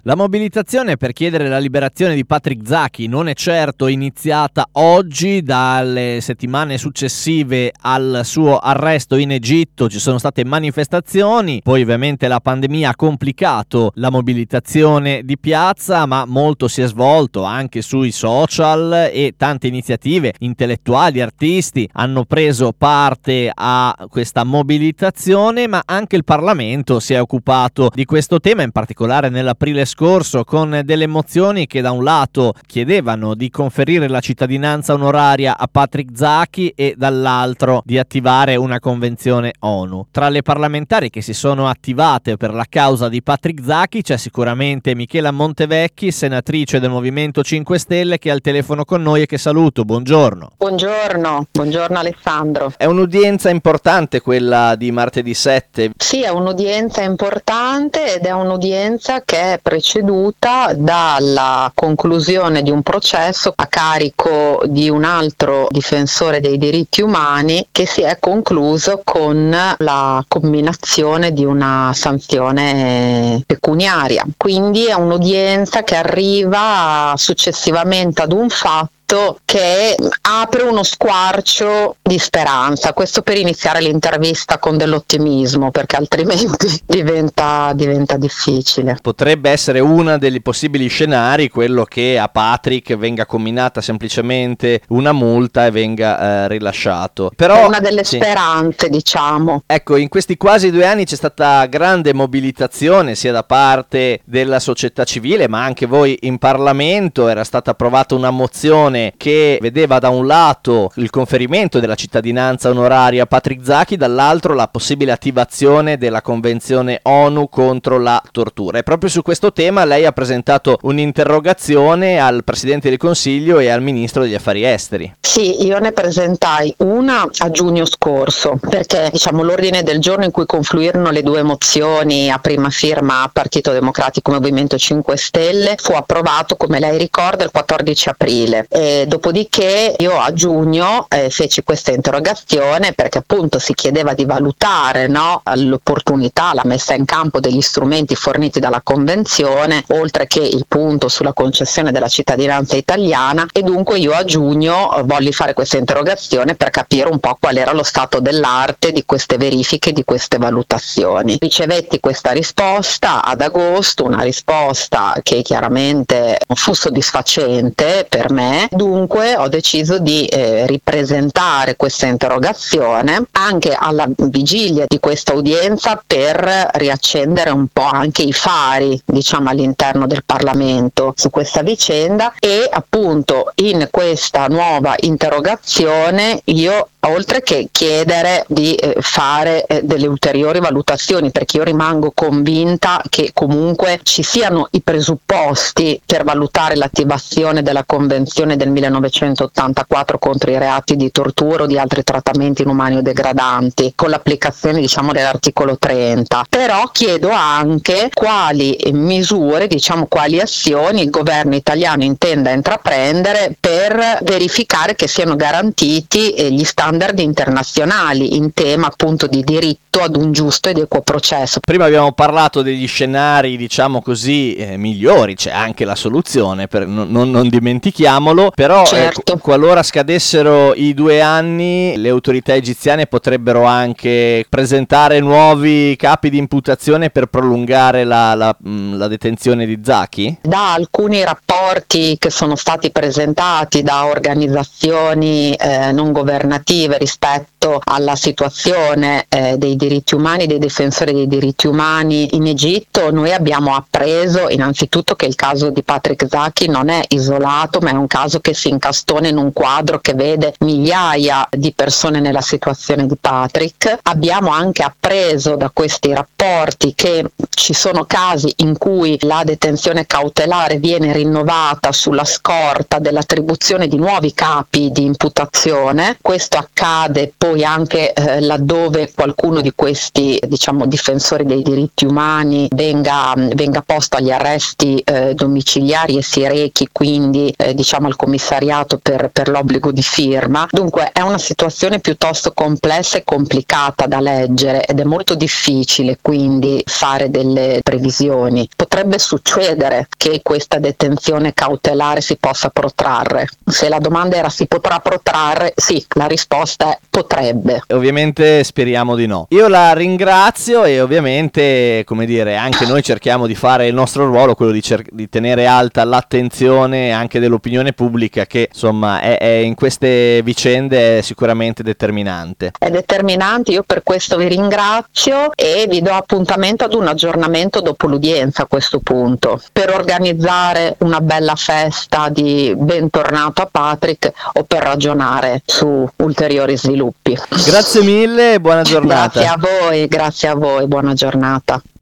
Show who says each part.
Speaker 1: La mobilitazione per chiedere la liberazione di Patrick Zaki non è certo iniziata oggi. Dalle settimane successive al suo arresto in Egitto ci sono state manifestazioni, poi ovviamente la pandemia ha complicato la mobilitazione di piazza, ma molto si è svolto anche sui social e tante iniziative intellettuali, artisti hanno preso parte a questa mobilitazione, ma anche il Parlamento si è occupato di questo tema, in particolare nell'aprile scorso, con delle mozioni che da un lato chiedevano di conferire la cittadinanza onoraria a Patrick Zaki e dall'altro di attivare una convenzione ONU. Tra le parlamentari che si sono attivate per la causa di Patrick Zaki c'è sicuramente Michela Montevecchi, senatrice del Movimento 5 Stelle, che è al telefono con noi e che saluto. Buongiorno.
Speaker 2: Buongiorno Alessandro.
Speaker 1: È un'udienza importante quella di martedì 7.
Speaker 2: Sì, è un'udienza importante ed è un'udienza che è preceduta dalla conclusione di un processo a carico di un altro difensore dei diritti umani che si è concluso con la comminazione di una sanzione pecuniaria. Quindi è un'udienza che arriva successivamente ad un fatto che apre uno squarcio di speranza, questo per iniziare l'intervista con dell'ottimismo, perché altrimenti diventa difficile.
Speaker 1: Potrebbe essere uno dei possibili scenari quello che a Patrick venga comminata semplicemente una multa e venga rilasciato. Però
Speaker 2: è una delle speranze, diciamo.
Speaker 1: Ecco, in questi quasi 2 anni c'è stata grande mobilitazione sia da parte della società civile, ma anche voi in Parlamento. Era stata approvata una mozione che vedeva da un lato il conferimento della cittadinanza onoraria a Patrick Zaki, dall'altro la possibile attivazione della Convenzione ONU contro la tortura. E proprio su questo tema lei ha presentato un'interrogazione al Presidente del Consiglio e al Ministro degli Affari Esteri.
Speaker 2: Sì, io ne presentai una a giugno scorso, perché l'ordine del giorno in cui confluirono le due mozioni a prima firma Partito Democratico e Movimento 5 Stelle fu approvato, come lei ricorda, il 14 aprile. Dopodiché io a giugno feci questa interrogazione perché appunto si chiedeva di valutare l'opportunità, la messa in campo degli strumenti forniti dalla Convenzione, oltre che il punto sulla concessione della cittadinanza italiana, e dunque io a giugno volli fare questa interrogazione per capire un po' qual era lo stato dell'arte di queste verifiche, di queste valutazioni. Ricevetti questa risposta ad agosto, una risposta che chiaramente non fu soddisfacente per me. Dunque ho deciso di ripresentare questa interrogazione anche alla vigilia di questa udienza per riaccendere un po' anche i fari, all'interno del Parlamento su questa vicenda. E appunto in questa nuova interrogazione io, oltre che chiedere di fare delle ulteriori valutazioni, perché io rimango convinta che comunque ci siano i presupposti per valutare l'attivazione della Convenzione del 1984 contro i reati di tortura o di altri trattamenti inumani o degradanti, con l'applicazione dell'articolo 30, però chiedo anche quali misure, quali azioni il governo italiano intenda intraprendere per verificare che siano garantiti gli standard internazionali in tema appunto di diritto ad un giusto ed equo processo.
Speaker 1: Prima abbiamo parlato degli scenari migliori, c'è anche la soluzione, non dimentichiamolo, però
Speaker 2: certo.
Speaker 1: Qualora scadessero i 2 anni le autorità egiziane potrebbero anche presentare nuovi capi di imputazione per prolungare la detenzione di Zaki?
Speaker 2: Da alcuni rapporti che sono stati presentati da organizzazioni non governative rispetto alla situazione dei diritti umani, dei difensori dei diritti umani in Egitto, noi abbiamo appreso innanzitutto che il caso di Patrick Zaki non è isolato, ma è un caso che si incastona in un quadro che vede migliaia di persone nella situazione di Patrick. Abbiamo anche appreso da questi rapporti che ci sono casi in cui la detenzione cautelare viene rinnovata sulla scorta dell'attribuzione di nuovi capi di imputazione. Questo accade poi anche laddove qualcuno di questi difensori dei diritti umani venga posto agli arresti domiciliari e si rechi quindi al commissariato per l'obbligo di firma. Dunque è una situazione piuttosto complessa e complicata da leggere ed è molto difficile quindi fare delle previsioni. Potrebbe succedere che questa detenzione cautelare si possa protrarre. Se la domanda era si potrà protrarre, sì, la risposta è potrebbe.
Speaker 1: Ovviamente speriamo di no. Io la ringrazio e ovviamente, come dire, anche noi cerchiamo di fare il nostro ruolo, quello di tenere alta l'attenzione anche dell'opinione pubblica, che insomma è in queste vicende è sicuramente determinante.
Speaker 2: È determinante, io per questo vi ringrazio e vi do appuntamento ad un aggiornamento dopo l'udienza a questo punto, per organizzare una bella festa di bentornato a Patrick o per ragionare su ulteriori sviluppi.
Speaker 1: Grazie mille e buona giornata.
Speaker 2: Grazie a voi, buona giornata.